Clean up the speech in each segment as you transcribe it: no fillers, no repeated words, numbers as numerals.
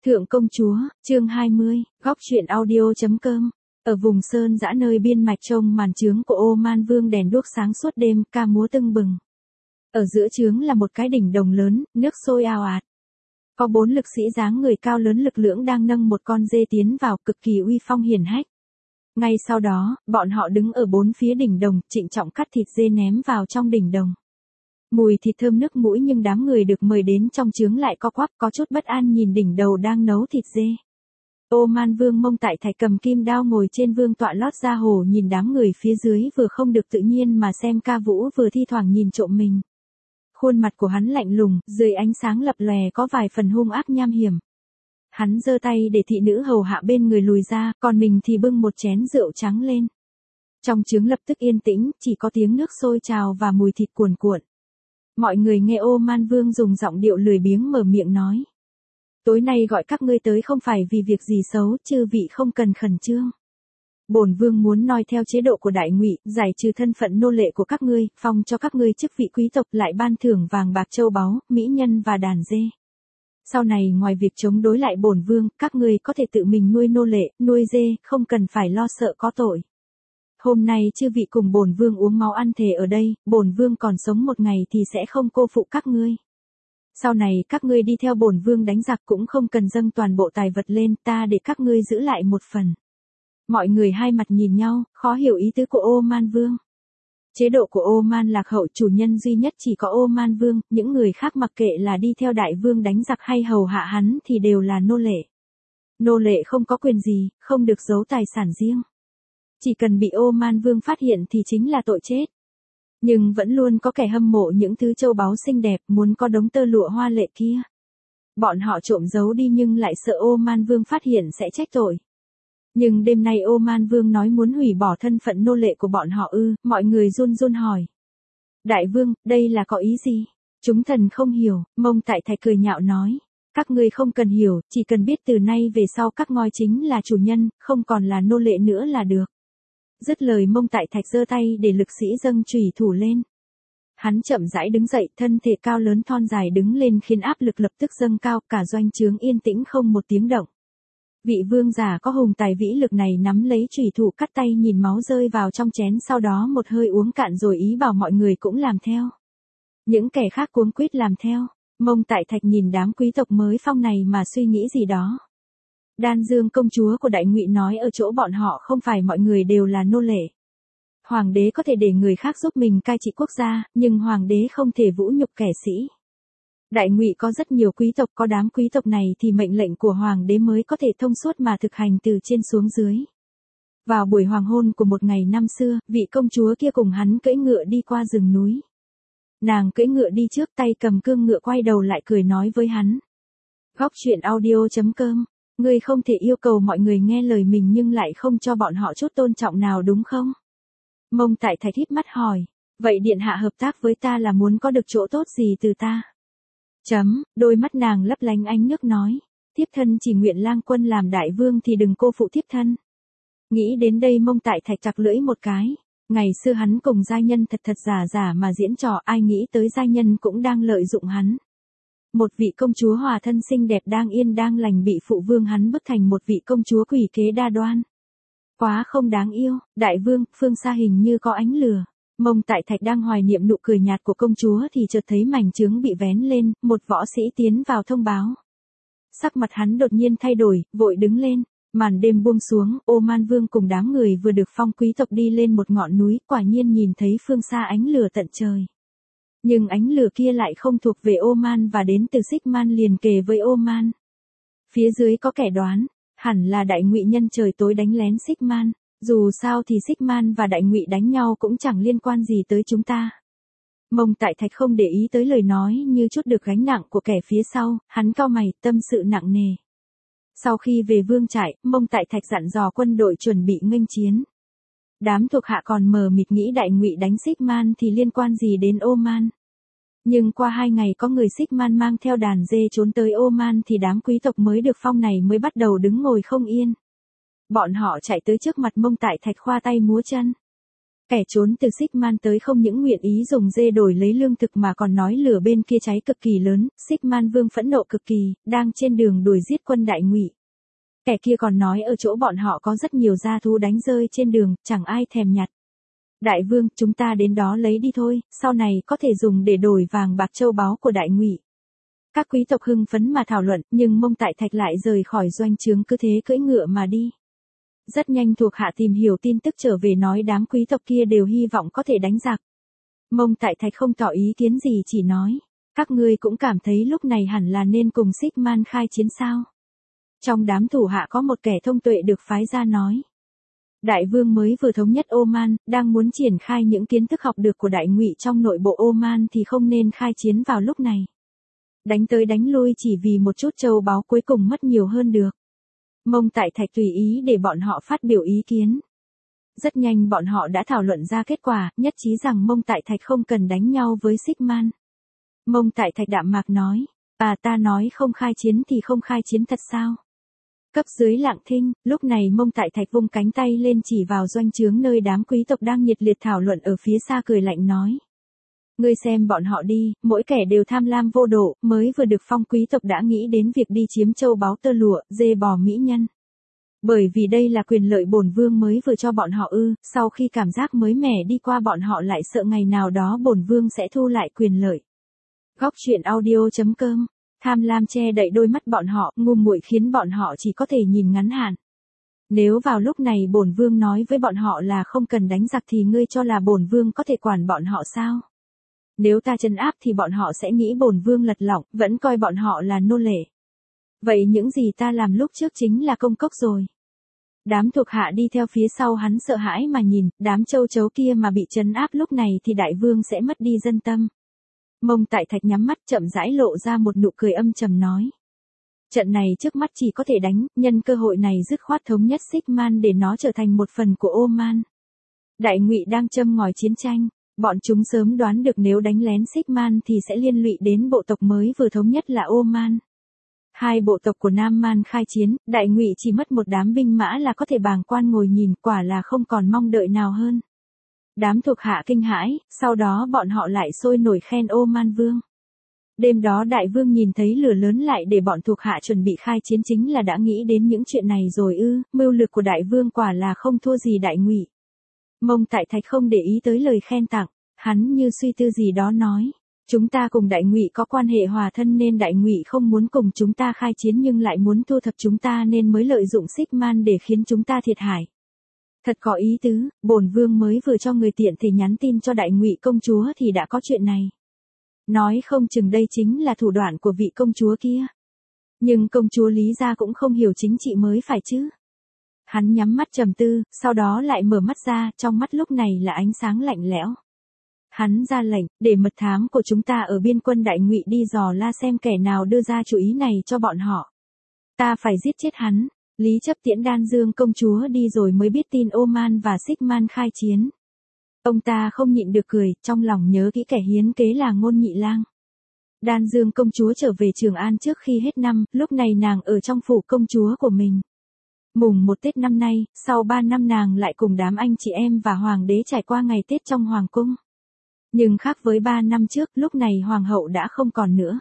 Thượng công chúa, chương 20, góc truyện audio.com. Ở vùng sơn dã nơi biên mạch trông màn trướng của Oman Vương đèn đuốc sáng suốt đêm, ca múa tưng bừng. Ở giữa trướng là một cái đỉnh đồng lớn, nước sôi ào ạt. Có 4 lực sĩ dáng người cao lớn lực lưỡng đang nâng một con dê tiến vào, cực kỳ uy phong hiển hách. Ngay sau đó, bọn họ đứng ở 4 phía đỉnh đồng, trịnh trọng cắt thịt dê ném vào trong đỉnh đồng. Mùi thịt thơm nước mũi, nhưng đám người được mời đến trong trướng lại co quắp, có chút bất an nhìn đỉnh đầu đang nấu thịt dê. Oman Vương Mông Tại Thạch cầm kim đao ngồi trên vương tọa lót da hổ, nhìn đám người phía dưới vừa không được tự nhiên mà xem ca vũ, vừa thi thoảng nhìn trộm mình. Khuôn mặt của hắn lạnh lùng, dưới ánh sáng lập lòe có vài phần hung ác nham hiểm. Hắn giơ tay để thị nữ hầu hạ bên người lùi ra, còn mình thì bưng một chén rượu trắng lên. Trong trướng lập tức yên tĩnh, chỉ có tiếng nước sôi trào và mùi thịt cuồn cuộn. Mọi người nghe Oman Vương dùng giọng điệu lười biếng mở miệng nói: tối nay gọi các ngươi tới không phải vì việc gì xấu, chư vị không cần khẩn trương. Bổn vương muốn noi theo chế độ của Đại Ngụy, giải trừ thân phận nô lệ của các ngươi, phong cho các ngươi chức vị quý tộc, lại ban thưởng vàng bạc châu báu, mỹ nhân và đàn dê. Sau này ngoài việc chống đối lại bổn vương, các ngươi có thể tự mình nuôi nô lệ, nuôi dê, không cần phải lo sợ có tội. Hôm nay chư vị cùng bổn vương uống máu ăn thề ở đây, bổn vương còn sống một ngày thì sẽ không cô phụ các ngươi. Sau này các ngươi đi theo bổn vương đánh giặc cũng không cần dâng toàn bộ tài vật lên, ta để các ngươi giữ lại một phần. Mọi người hai mặt nhìn nhau, khó hiểu ý tứ của Oman Vương. Chế độ của Oman lạc hậu, chủ nhân duy nhất chỉ có Oman Vương, những người khác mặc kệ là đi theo đại vương đánh giặc hay hầu hạ hắn thì đều là nô lệ. Nô lệ không có quyền gì, không được giấu tài sản riêng. Chỉ cần bị Oman Vương phát hiện thì chính là tội chết. Nhưng vẫn luôn có kẻ hâm mộ những thứ châu báu xinh đẹp, muốn có đống tơ lụa hoa lệ kia. Bọn họ trộm giấu đi nhưng lại sợ Oman Vương phát hiện sẽ trách tội. Nhưng đêm nay Oman Vương nói muốn hủy bỏ thân phận nô lệ của bọn họ ư? Mọi người run run hỏi. Đại vương, đây là có ý gì? Chúng thần không hiểu. Mông Tại Thạch cười nhạo nói. Các ngươi không cần hiểu, chỉ cần biết từ nay về sau các ngôi chính là chủ nhân, không còn là nô lệ nữa là được. Dứt lời Mông Tại Thạch giơ tay để lực sĩ dâng chùy thủ lên. Hắn chậm rãi đứng dậy, thân thể cao lớn thon dài đứng lên khiến áp lực lập tức dâng cao, cả doanh trướng yên tĩnh không một tiếng động. Vị vương giả có hùng tài vĩ lực này nắm lấy chùy thủ, cắt tay, nhìn máu rơi vào trong chén, sau đó một hơi uống cạn rồi ý bảo mọi người cũng làm theo. Những kẻ khác cuống quýt làm theo. Mông Tại Thạch nhìn đám quý tộc mới phong này mà suy nghĩ gì đó. Đan Dương công chúa của Đại Ngụy nói ở chỗ bọn họ không phải mọi người đều là nô lệ. Hoàng đế có thể để người khác giúp mình cai trị quốc gia, nhưng hoàng đế không thể vũ nhục kẻ sĩ. Đại Ngụy có rất nhiều quý tộc, có đám quý tộc này thì mệnh lệnh của hoàng đế mới có thể thông suốt mà thực hành từ trên xuống dưới. Vào buổi hoàng hôn của một ngày năm xưa, vị công chúa kia cùng hắn cưỡi ngựa đi qua rừng núi. Nàng cưỡi ngựa đi trước, tay cầm cương ngựa, quay đầu lại cười nói với hắn. Góc truyện audio.com. Ngươi không thể yêu cầu mọi người nghe lời mình nhưng lại không cho bọn họ chút tôn trọng nào đúng không? Mông Tại Thạch híp mắt hỏi. Vậy điện hạ hợp tác với ta là muốn có được chỗ tốt gì từ ta? Đôi mắt nàng lấp lánh ánh nước nói. Thiếp thân chỉ nguyện lang quân làm đại vương thì đừng cô phụ thiếp thân. Nghĩ đến đây Mông Tại Thạch chặt lưỡi một cái. Ngày xưa hắn cùng giai nhân thật giả giả mà diễn trò, ai nghĩ tới giai nhân cũng đang lợi dụng hắn. Một vị công chúa hòa thân xinh đẹp đang yên đang lành bị phụ vương hắn bức thành một vị công chúa quỷ kế đa đoan. Quá không đáng yêu. Đại vương, phương xa hình như có ánh lửa. Mông Tại Thạch đang hoài niệm nụ cười nhạt của công chúa thì chợt thấy mảnh trướng bị vén lên, một võ sĩ tiến vào thông báo. Sắc mặt hắn đột nhiên thay đổi, vội đứng lên. Màn đêm buông xuống, Oman Vương cùng đám người vừa được phong quý tộc đi lên một ngọn núi, quả nhiên nhìn thấy phương xa ánh lửa tận trời. Nhưng ánh lửa kia lại không thuộc về Oman và đến từ Xích Man liền kề với Oman. Phía dưới có kẻ đoán, hẳn là Đại Ngụy nhân trời tối đánh lén Xích Man. Dù sao thì Xích Man và Đại Ngụy đánh nhau cũng chẳng liên quan gì tới chúng ta. Mông Tại Thạch không để ý tới lời nói như chút được gánh nặng của kẻ phía sau, hắn cau mày, tâm sự nặng nề. Sau khi về vương trại, Mông Tại Thạch dặn dò quân đội chuẩn bị nghênh chiến. Đám thuộc hạ còn mờ mịt nghĩ Đại Ngụy đánh Xích Man thì liên quan gì đến Oman. Nhưng qua 2 ngày có người Xích Man mang theo đàn dê trốn tới Oman thì đám quý tộc mới được phong này mới bắt đầu đứng ngồi không yên. Bọn họ chạy tới trước mặt Mông Tại Thạch khoa tay múa chân. Kẻ trốn từ Xích Man tới không những nguyện ý dùng dê đổi lấy lương thực mà còn nói lửa bên kia cháy cực kỳ lớn, Xích Man Vương phẫn nộ cực kỳ, đang trên đường đuổi giết quân Đại Ngụy. Kẻ kia còn nói ở chỗ bọn họ có rất nhiều gia thú đánh rơi trên đường, chẳng ai thèm nhặt. Đại vương, chúng ta đến đó lấy đi thôi, sau này có thể dùng để đổi vàng bạc châu báu của Đại Ngụy. Các quý tộc hưng phấn mà thảo luận, nhưng Mông Tại Thạch lại rời khỏi doanh trướng cứ thế cưỡi ngựa mà đi. Rất nhanh thuộc hạ tìm hiểu tin tức trở về nói đám quý tộc kia đều hy vọng có thể đánh giặc. Mông Tại Thạch không tỏ ý kiến gì chỉ nói, các ngươi cũng cảm thấy lúc này hẳn là nên cùng Xích Man khai chiến sao. Trong đám thủ hạ có một kẻ thông tuệ được phái ra nói. Đại vương mới vừa thống nhất Oman, đang muốn triển khai những kiến thức học được của Đại Ngụy trong nội bộ Oman thì không nên khai chiến vào lúc này. Đánh tới đánh lui chỉ vì một chút châu báu cuối cùng mất nhiều hơn được. Mông Tại Thạch tùy ý để bọn họ phát biểu ý kiến. Rất nhanh bọn họ đã thảo luận ra kết quả, nhất trí rằng Mông Tại Thạch không cần đánh nhau với Xích Man. Mông Tại Thạch đạm mạc nói, ta nói không khai chiến thì không khai chiến thật sao? Cấp dưới lặng thinh, lúc này Mông Tại Thạch vung cánh tay lên chỉ vào doanh trướng nơi đám quý tộc đang nhiệt liệt thảo luận ở phía xa cười lạnh nói. Ngươi xem bọn họ đi, mỗi kẻ đều tham lam vô độ, mới vừa được phong quý tộc đã nghĩ đến việc đi chiếm châu báu tơ lụa, dê bò mỹ nhân. Bởi vì đây là quyền lợi bổn vương mới vừa cho bọn họ sau khi cảm giác mới mẻ đi qua bọn họ lại sợ ngày nào đó bổn vương sẽ thu lại quyền lợi. Góc truyện audio.com. Tham lam che đậy đôi mắt bọn họ, ngu muội khiến bọn họ chỉ có thể nhìn ngắn hạn. Nếu vào lúc này bổn vương nói với bọn họ là không cần đánh giặc thì ngươi cho là bổn vương có thể quản bọn họ sao? Nếu ta trấn áp thì bọn họ sẽ nghĩ bổn vương lật lọng, vẫn coi bọn họ là nô lệ. Vậy những gì ta làm lúc trước chính là công cốc rồi. Đám thuộc hạ đi theo phía sau hắn sợ hãi mà nhìn, đám châu chấu kia mà bị trấn áp lúc này thì đại vương sẽ mất đi dân tâm. Mông Tại Thạch nhắm mắt chậm rãi lộ ra một nụ cười âm trầm nói. Trận này trước mắt chỉ có thể đánh, nhân cơ hội này dứt khoát thống nhất Xích Man để nó trở thành một phần của Oman. Đại Ngụy đang châm ngòi chiến tranh, bọn chúng sớm đoán được nếu đánh lén Xích Man thì sẽ liên lụy đến bộ tộc mới vừa thống nhất là Oman. Hai bộ tộc của Nam Man khai chiến, Đại Ngụy chỉ mất một đám binh mã là có thể bàng quan ngồi nhìn, quả là không còn mong đợi nào hơn. Đám thuộc hạ kinh hãi, sau đó bọn họ lại sôi nổi khen Oman Vương. Đêm đó Đại Vương nhìn thấy lửa lớn lại để bọn thuộc hạ chuẩn bị khai chiến chính là đã nghĩ đến những chuyện này rồi mưu lược của Đại Vương quả là không thua gì Đại Ngụy. Mông Tại Thạch không để ý tới lời khen tặng, hắn như suy tư gì đó nói. Chúng ta cùng Đại Ngụy có quan hệ hòa thân nên Đại Ngụy không muốn cùng chúng ta khai chiến nhưng lại muốn thu thập chúng ta nên mới lợi dụng Xích Man để khiến chúng ta thiệt hại. Thật có ý tứ, bổn vương mới vừa cho người tiện thể nhắn tin cho Đại Ngụy công chúa thì đã có chuyện này. Nói không chừng đây chính là thủ đoạn của vị công chúa kia. Nhưng công chúa Lý gia cũng không hiểu chính trị mới phải chứ. Hắn nhắm mắt trầm tư, sau đó lại mở mắt ra, trong mắt lúc này là ánh sáng lạnh lẽo. Hắn ra lệnh, để mật thám của chúng ta ở biên quân Đại Ngụy đi dò la xem kẻ nào đưa ra chủ ý này cho bọn họ. Ta phải giết chết hắn. Lý Chấp tiễn Đan Dương công chúa đi rồi mới biết tin Oman và Xích Man khai chiến. Ông ta không nhịn được cười, trong lòng nhớ kỹ kẻ hiến kế là Ngôn Nhị Lang. Đan Dương công chúa trở về Trường An trước khi hết năm, lúc này nàng ở trong phủ công chúa của mình. Mùng 1 Tết năm nay, sau 3 năm nàng lại cùng đám anh chị em và hoàng đế trải qua ngày Tết trong hoàng cung. Nhưng khác với 3 năm trước, lúc này hoàng hậu đã không còn nữa.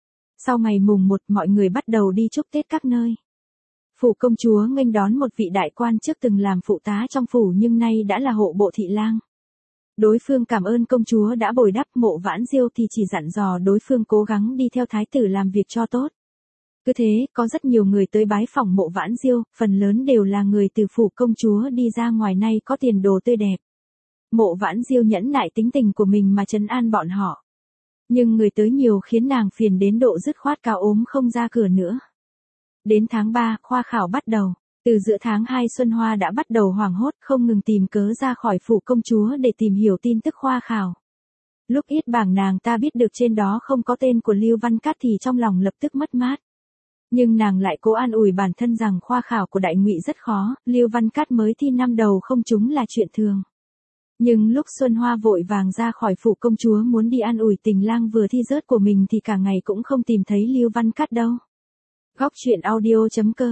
Sau ngày mùng 1 mọi người bắt đầu đi chúc Tết các nơi. Phủ công chúa nghênh đón một vị đại quan trước từng làm phụ tá trong phủ nhưng nay đã là hộ bộ thị lang. Đối phương cảm ơn công chúa đã bồi đắp, Mộ Vãn Diêu thì chỉ dặn dò đối phương cố gắng đi theo thái tử làm việc cho tốt. Cứ thế, có rất nhiều người tới bái phỏng Mộ Vãn Diêu, phần lớn đều là người từ phủ công chúa đi ra ngoài nay có tiền đồ tươi đẹp. Mộ Vãn Diêu nhẫn nại tính tình của mình mà trấn an bọn họ. Nhưng người tới nhiều khiến nàng phiền đến độ dứt khoát cao ốm không ra cửa nữa. Đến tháng 3, khoa khảo bắt đầu. Từ giữa tháng 2 Xuân Hoa đã bắt đầu hoảng hốt không ngừng tìm cớ ra khỏi phủ công chúa để tìm hiểu tin tức khoa khảo. Lúc yết bảng nàng ta biết được trên đó không có tên của Lưu Văn Cát thì trong lòng lập tức mất mát. Nhưng nàng lại cố an ủi bản thân rằng khoa khảo của Đại Ngụy rất khó, Lưu Văn Cát mới thi năm đầu không trúng là chuyện thường. Nhưng lúc Xuân Hoa vội vàng ra khỏi phủ công chúa muốn đi an ủi tình lang vừa thi rớt của mình thì cả ngày cũng không tìm thấy Lưu Văn Cát đâu. Góc truyện audio.com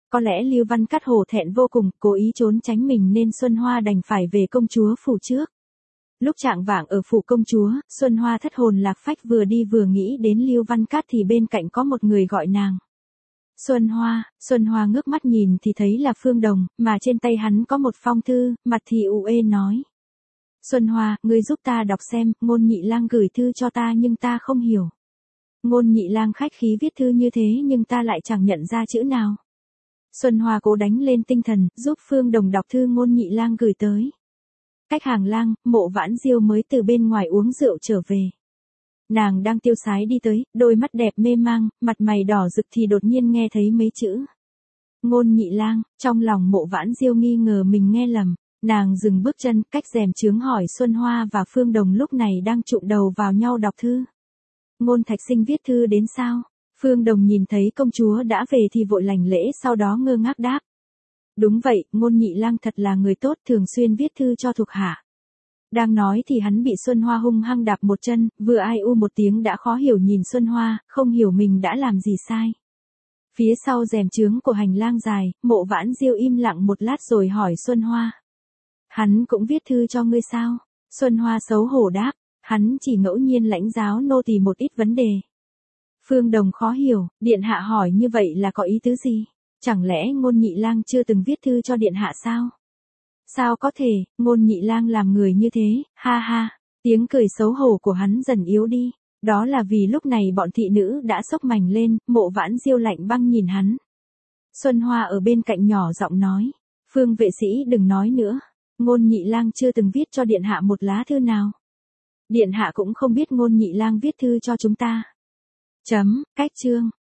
Có lẽ Lưu Văn Cát hổ thẹn vô cùng, cố ý trốn tránh mình nên Xuân Hoa đành phải về công chúa phủ trước. Lúc chạng vạng ở phủ công chúa, Xuân Hoa thất hồn lạc phách vừa đi vừa nghĩ đến Lưu Văn Cát thì bên cạnh có một người gọi nàng. Xuân Hoa ngước mắt nhìn thì thấy là Phương Đồng, mà trên tay hắn có một phong thư, mặt thì u ê nói. Xuân Hoa, ngươi giúp ta đọc xem, Ngôn Nhị Lang gửi thư cho ta nhưng ta không hiểu. Ngôn Nhị Lang khách khí viết thư như thế nhưng ta lại chẳng nhận ra chữ nào. Xuân Hoa cố đánh lên tinh thần, giúp Phương Đồng đọc thư Ngôn Nhị Lang gửi tới. Cách hàng lang, Mộ Vãn Diêu mới từ bên ngoài uống rượu trở về. Nàng đang tiêu sái đi tới, đôi mắt đẹp mê mang, mặt mày đỏ rực thì đột nhiên nghe thấy mấy chữ. Ngôn Nhị Lang, trong lòng Mộ Vãn Diêu nghi ngờ mình nghe lầm. Nàng dừng bước chân, cách rèm chướng hỏi Xuân Hoa và Phương Đồng lúc này đang chụm đầu vào nhau đọc thư. Ngôn Thạch Sinh viết thư đến sao? Phương Đồng nhìn thấy công chúa đã về thì vội lành lễ sau đó ngơ ngác đáp. Đúng vậy, Ngôn Nhị Lang thật là người tốt, thường xuyên viết thư cho thuộc hạ. Đang nói thì hắn bị Xuân Hoa hung hăng đạp một chân, vừa ai u một tiếng đã khó hiểu nhìn Xuân Hoa, không hiểu mình đã làm gì sai. Phía sau rèm chướng của hành lang dài, Mộ Vãn Diêu im lặng một lát rồi hỏi Xuân Hoa. Hắn cũng viết thư cho ngươi sao? Xuân Hoa xấu hổ đáp, hắn chỉ ngẫu nhiên lãnh giáo nô tỳ một ít vấn đề. Phương Đồng khó hiểu, điện hạ hỏi như vậy là có ý tứ gì? Chẳng lẽ Ngôn Nhị Lang chưa từng viết thư cho điện hạ sao? Sao có thể, Ngôn Nhị Lang làm người như thế, ha ha, tiếng cười xấu hổ của hắn dần yếu đi. Đó là vì lúc này bọn thị nữ đã xốc mảnh lên, Mộ Vãn Diêu lạnh băng nhìn hắn. Xuân Hoa ở bên cạnh nhỏ giọng nói, Phương vệ sĩ đừng nói nữa. Ngôn Nhị Lang chưa từng viết cho điện hạ một lá thư nào. Điện hạ cũng không biết Ngôn Nhị Lang viết thư cho chúng ta. Cách chương.